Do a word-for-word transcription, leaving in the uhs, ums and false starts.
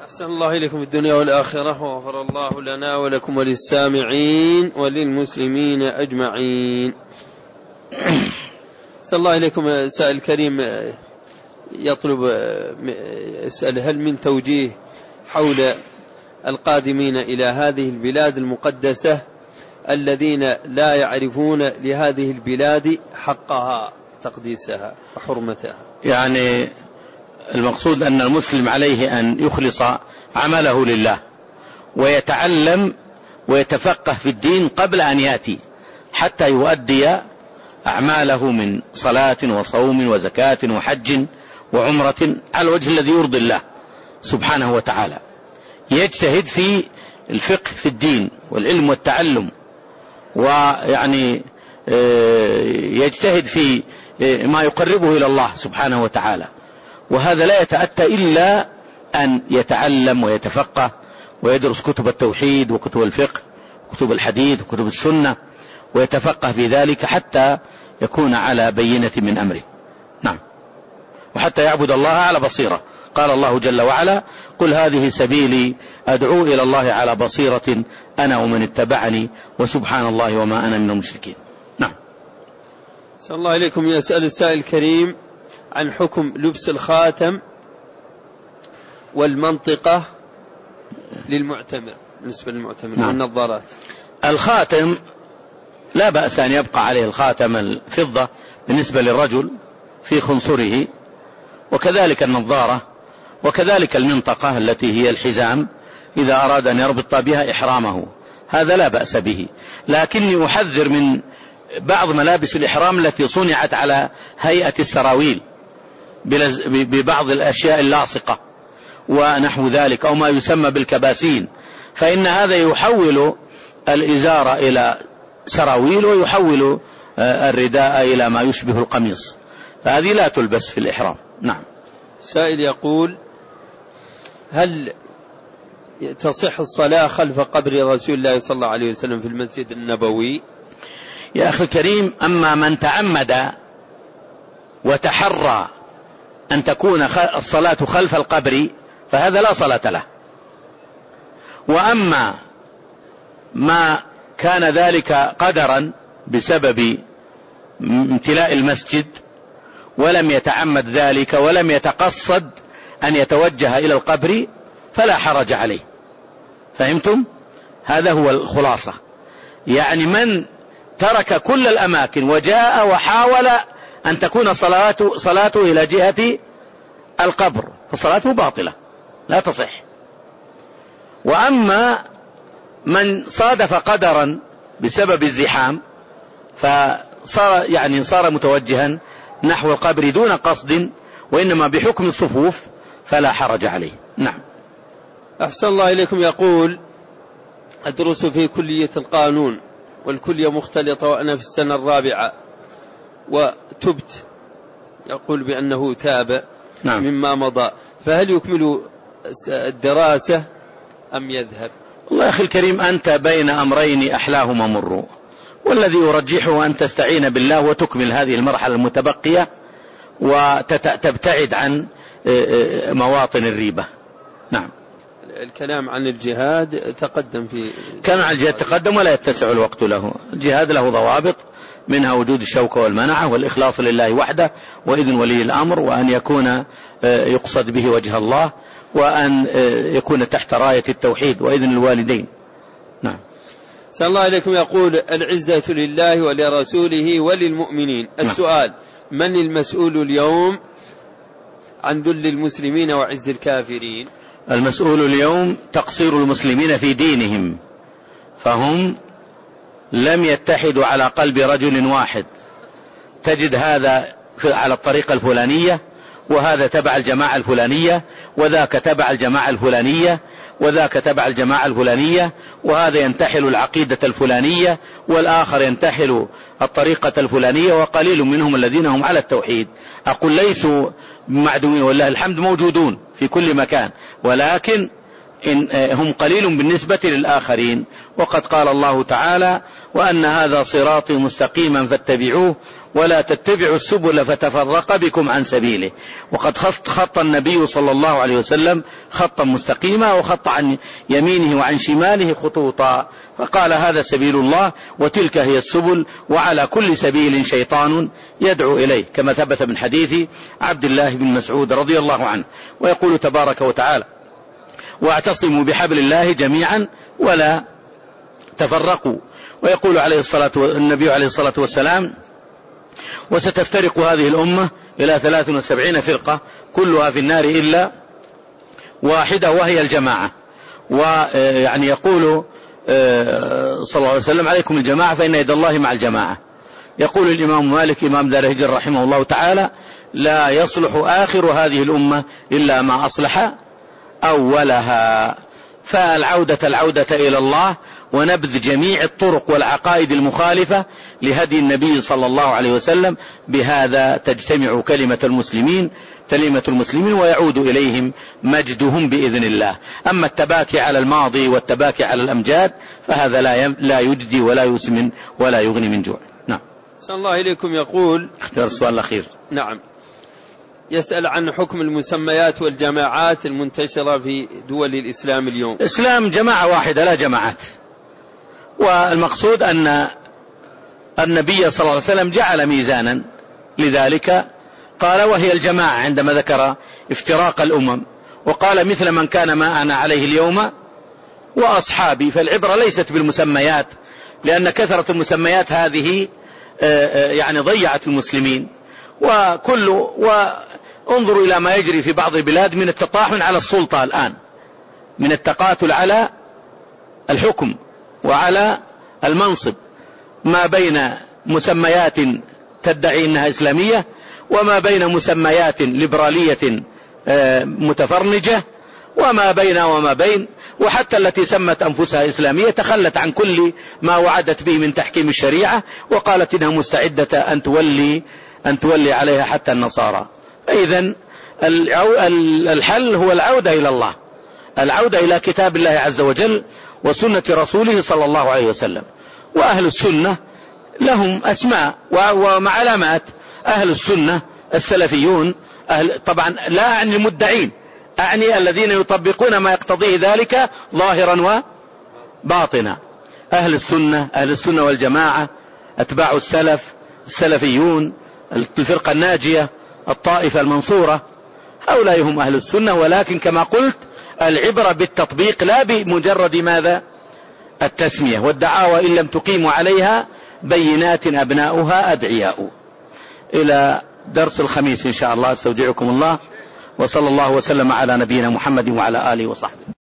أحسن الله إليكم في الدنيا والآخرة، وغفر الله لنا ولكم وللسامعين وللمسلمين أجمعين. أحسن الله إليكم. سائل كريم يطلب يسأل: هل من توجيه حول القادمين إلى هذه البلاد المقدسة الذين لا يعرفون لهذه البلاد حقها تقديسها وحرمتها؟ يعني المقصود أن المسلم عليه أن يخلص عمله لله ويتعلم ويتفقه في الدين قبل أن يأتي، حتى يؤدي أعماله من صلاة وصوم وزكاة وحج وعمرة على الوجه الذي يرضي الله سبحانه وتعالى. يجتهد في الفقه في الدين والعلم والتعلم، ويعني يجتهد في ما يقربه إلى الله سبحانه وتعالى. وهذا لا يتأتى إلا أن يتعلم ويتفقه ويدرس كتب التوحيد وكتب الفقه وكتب الحديث وكتب السنة، ويتفقه في ذلك حتى يكون على بينة من أمره. نعم. وحتى يعبد الله على بصيرة. قال الله جل وعلا: قل هذه سبيلي أدعو إلى الله على بصيرة أنا ومن اتبعني وسبحان الله وما أنا من المشركين. نعم. صلى الله عليكم. يسأل السائل الكريم عن حكم لبس الخاتم والمنطقة للمعتمر، بالنسبة للمعتمر. نعم. والنظارات. الخاتم لا بأس أن يبقى عليه الخاتم الفضة بالنسبة للرجل في خنصره، وكذلك النظارة، وكذلك المنطقة التي هي الحزام إذا أراد أن يربط بها إحرامه، هذا لا بأس به. لكني أحذر من بعض ملابس الإحرام التي صنعت على هيئة السراويل ببعض الأشياء اللاصقة ونحو ذلك، أو ما يسمى بالكباسين، فإن هذا يحول الإزار إلى سراويل ويحول الرداء إلى ما يشبه القميص، فهذه لا تلبس في الإحرام. نعم. سائل يقول: هل تصح الصلاة خلف قبر رسول الله صلى الله عليه وسلم في المسجد النبوي؟ يا أخي الكريم، أما من تعمد وتحرى أن تكون الصلاة خلف القبر فهذا لا صلاة له. وأما ما كان ذلك قدرا بسبب امتلاء المسجد ولم يتعمد ذلك ولم يتقصد أن يتوجه إلى القبر فلا حرج عليه. فهمتم؟ هذا هو الخلاصة. يعني من ترك كل الأماكن وجاء وحاول أن تكون صلاته, صلاته إلى جهة القبر فصلاته باطلة لا تصح. وأما من صادف قدرا بسبب الزحام فصار يعني صار متوجها نحو القبر دون قصد وإنما بحكم الصفوف فلا حرج عليه. نعم. أحسن الله إليكم. يقول: أدرس في كلية القانون والكلية مختلطة وأنا في السنة الرابعة وتبت. يقول بأنه تاب نعم. مما مضى، فهل يكمل الدراسة أم يذهب؟ الله أخي الكريم، أنت بين أمرين أحلاهما مر، والذي يرجحه أن تستعين بالله وتكمل هذه المرحلة المتبقية وتبتعد عن مواطن الريبة. نعم. الكلام عن الجهاد تقدم في كان عن الجهاد تقدم ولا يتسع الوقت له. الجهاد له ضوابط، منها وجود الشوكة والمنعة والإخلاص لله وحده وإذن ولي الأمر، وأن يكون يقصد به وجه الله، وأن يكون تحت راية التوحيد وإذن الوالدين. نعم. صلى الله عليكم. يقول: العزة لله ولرسوله وللمؤمنين. السؤال: من المسؤول اليوم عن ذل المسلمين وعز الكافرين؟ المسؤول اليوم تقصير المسلمين في دينهم، فهم لم يتحدوا على قلب رجل واحد. تجد هذا على الطريقة الفلانية، وهذا تبع الجماعة الفلانية، وذاك تبع الجماعة الفلانية، وذاك تبع الجماعة الفلانية، وهذا ينتحل العقيدة الفلانية، والآخر ينتحل الطريقة الفلانية، وقليل منهم الذين هم على التوحيد. أقول ليسوا معدومين، والله الحمد موجودون في كل مكان، ولكن إن هم قليل بالنسبة للآخرين. وقد قال الله تعالى: وأن هذا صراطي مستقيما فاتبعوه ولا تتبعوا السبل فتفرق بكم عن سبيله. وقد خط النبي صلى الله عليه وسلم خطا مستقيما، وخط عن يمينه وعن شماله خطوطا، فقال هذا سبيل الله وتلك هي السبل، وعلى كل سبيل شيطان يدعو إليه، كما ثبت من حديث عبد الله بن مسعود رضي الله عنه. ويقول تبارك وتعالى: واعتصموا بحبل الله جميعا ولا تفرقوا. ويقول عليه الصلاة النبي عليه الصلاة والسلام: وستفترق هذه الأمة إلى ثلاث وسبعين فرقة كلها في النار إلا واحدة وهي الجماعة. ويعني يقول صلى الله عليه وسلم: عليكم الجماعة فإن يد الله مع الجماعة. يقول الإمام مالك إمام دار الهجرة رحمه الله تعالى: لا يصلح آخر هذه الأمة إلا ما أصلح أولها. فالعودة العودة إلى الله ونبذ جميع الطرق والعقائد المخالفة لهدي النبي صلى الله عليه وسلم، بهذا تجتمع كلمة المسلمين كلمة المسلمين ويعود إليهم مجدهم بإذن الله. أما التباكي على الماضي والتباكي على الأمجاد فهذا لا لا يجدي ولا يسمن ولا يغني من جوع. نعم. صلى الله إليكم. يقول اختيار السؤال الأخير. نعم. يسأل عن حكم المسميات والجماعات المنتشرة في دول الإسلام اليوم. الإسلام جماعة واحدة لا جماعات، والمقصود أن النبي صلى الله عليه وسلم جعل ميزانا لذلك، قال: وهي الجماعة، عندما ذكر افتراق الأمم، وقال: مثل من كان ما أنا عليه اليوم وأصحابي. فالعبرة ليست بالمسميات، لأن كثرة المسميات هذه يعني ضيعت المسلمين. وكل وانظروا إلى ما يجري في بعض البلاد من التطاحن على السلطة الآن، من التقاتل على الحكم وعلى المنصب، ما بين مسميات تدعي أنها إسلامية، وما بين مسميات ليبرالية متفرنجة، وما بين وما بين وحتى التي سمت أنفسها إسلامية تخلت عن كل ما وعدت به من تحكيم الشريعة، وقالت إنها مستعدة أن تولي أن تولي عليها حتى النصارى. فإذن الحل هو العودة إلى الله، العودة إلى كتاب الله عز وجل وسنة رسوله صلى الله عليه وسلم. وأهل السنة لهم أسماء وعلامات. أهل السنة السلفيون، أهل طبعا لا أعني المدعين، أعني الذين يطبقون ما يقتضيه ذلك ظاهرا وباطنا. أهل السنة أهل السنة والجماعة، أتباع السلف، السلفيون، الفرقة الناجية، الطائفة المنصورة، هؤلاء هم أهل السنة. ولكن كما قلت العبرة بالتطبيق لا بمجرد ماذا التسمية، والدعاوى إن لم تقيموا عليها بينات أبناؤها أدعياء. إلى درس الخميس إن شاء الله، استودعكم الله، وصلى الله وسلم على نبينا محمد وعلى آله وصحبه.